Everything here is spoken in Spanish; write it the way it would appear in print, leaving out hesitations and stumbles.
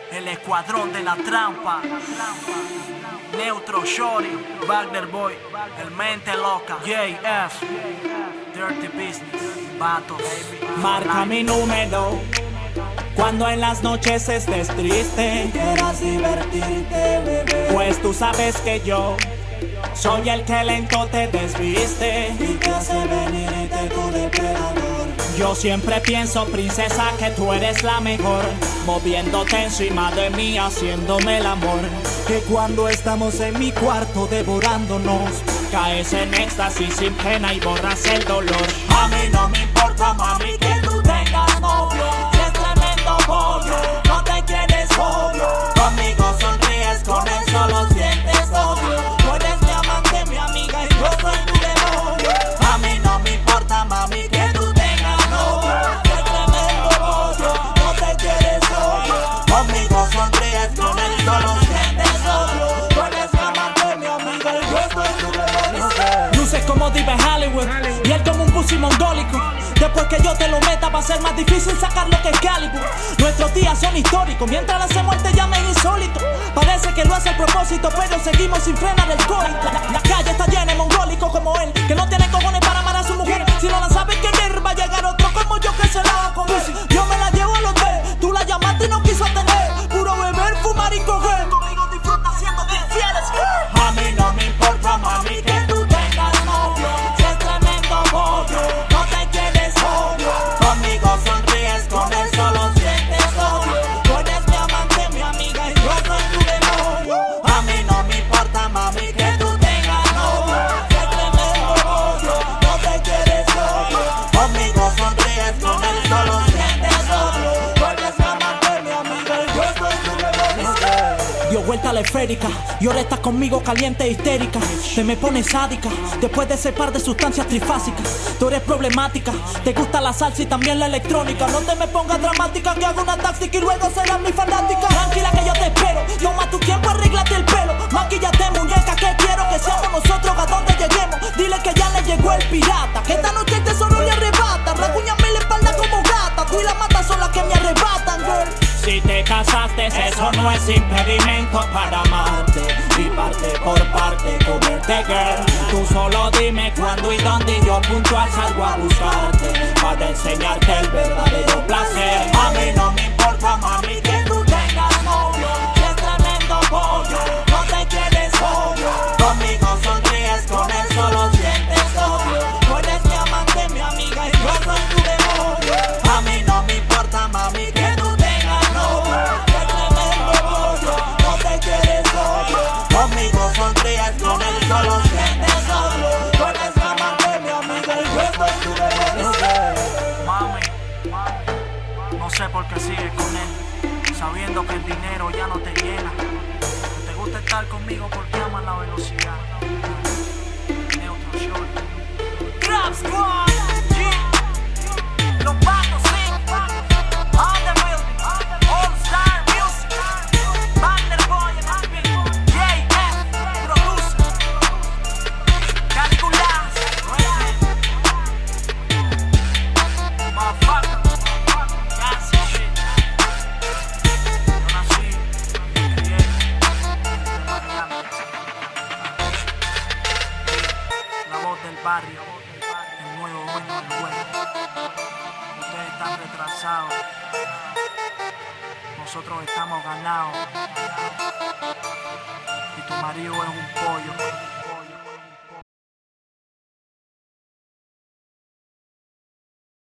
El escuadrón de la trampa. Neutro Shorty, Wagner Boy, el mente loca, JF, Dirty Business, Vatos. Marca mi número cuando en las noches estés triste, quieras divertirte, bebé. pues tú sabes que yo soy el que lento te desviste Y te hace venirte tu depredador. Yo siempre pienso, princesa, que tú eres la mejor, moviéndote encima de mí, haciéndome el amor. Que cuando estamos en mi cuarto devorándonos, caes en éxtasis sin pena y borras el dolor. a mí no me importa, mami, que tú tengas novio. Si es tremendo pollo, no te quieres obvio. Conmigo sonríes, con él solo sientes odio. Tú eres mi amante, mi amiga y yo soy tu demonio. A mí no me importa, mami, que tú tengas novio. Si es tremendo pollo, no te quieres obvio. Conmigo sonríes, con él solo sientes odio. Tú eres mi amante, mi amiga y yo soy tu demonio. Luces como Diva Hollywood y él como un pussy mongólico. Después que yo te lo meta va a ser más difícil sacar lo que es Calibur. Nuestros días son históricos, mientras la se muerte llamen insólito. Parece que lo hace a propósito, pero seguimos sin frenar el coito. La calle está llena de mongólicos como él, que no tiene cojones para amar a su mujer. Si no la sabe querer, va a llegar otro como yo que se la va a comer. Yo me la llevo al hotel, tú la llamaste y no quiso atender. Puro beber, fumar y coger. Conmigo disfruta siendo infieles. A mí no me importa, mami, que tú tengas novio. Si es tremendo pollo, no te quieres obvio. Conmigo sonríes, con él solo sientes odio. Tú eres mi amante, mi amiga y yo soy tu demonio. A mí no me importa, mami, que tú tengas novio. Si es tremendo pollo, no te quieres obvio. Conmigo sonríes, con él solo sientes odio. Tú eres mi amante, mi amiga y yo soy tu demonio. Dio vuelta a la esférica y ahora estás conmigo caliente e histérica. Te me pones sádica después de ese par de sustancias trifásicas. Tú eres problemática, te gusta la salsa y también la electrónica. No te me pongas dramática, que hago una táctica y luego serás mi fanática. Tranquila que yo te espero, toma tu tiempo, arréglate el pelo. Maquillate, muñeca, que quiero que seamos nosotros a donde lleguemos. Dile que ya le llegó el pirata, que esta noche el tesoro le arrebata. Rasguñame la espalda como gata, tú y la mata son las que me arrebatan, girl. Si te casaste, eso no es impedimento para amarte. Y parte por parte, comerte, girl. Tú solo dime cuándo y dónde y yo puntual salgo a buscarte para enseñarte el verdadero placer. A mí no me importa, mami, que tú tengas novio. Si es tremendo pollo, no te quieres obvio. Conmigo sonríes, con él solo sientes odio. Tú eres mi amante, mi amiga y yo soy tu demonio. A mí no me importa, mami, que tú tengas novio. Si es tremendo pollo, no te quieres obvio. Conmigo sonríes, con él solo sientes odio. Tú eres mi amante, mi amiga y yo soy tu demonio. Mami, no sé por qué sigues con él, sabiendo que el dinero ya no te llena. Que te gusta estar conmigo porque amas la velocidad. Neutro Shorty, Trap Squad, yeah. Los Vatos, sí. On the building, All Star Music, Wagner Boy, JF, producer, Calculas, motherfucker, gas and shit. Yo nací, me crié en Miami. La voz del barrio, el nuevo dueño del juego. Ustedes están retrasados, nosotros estamos ganados. Y tu marido es un pollo.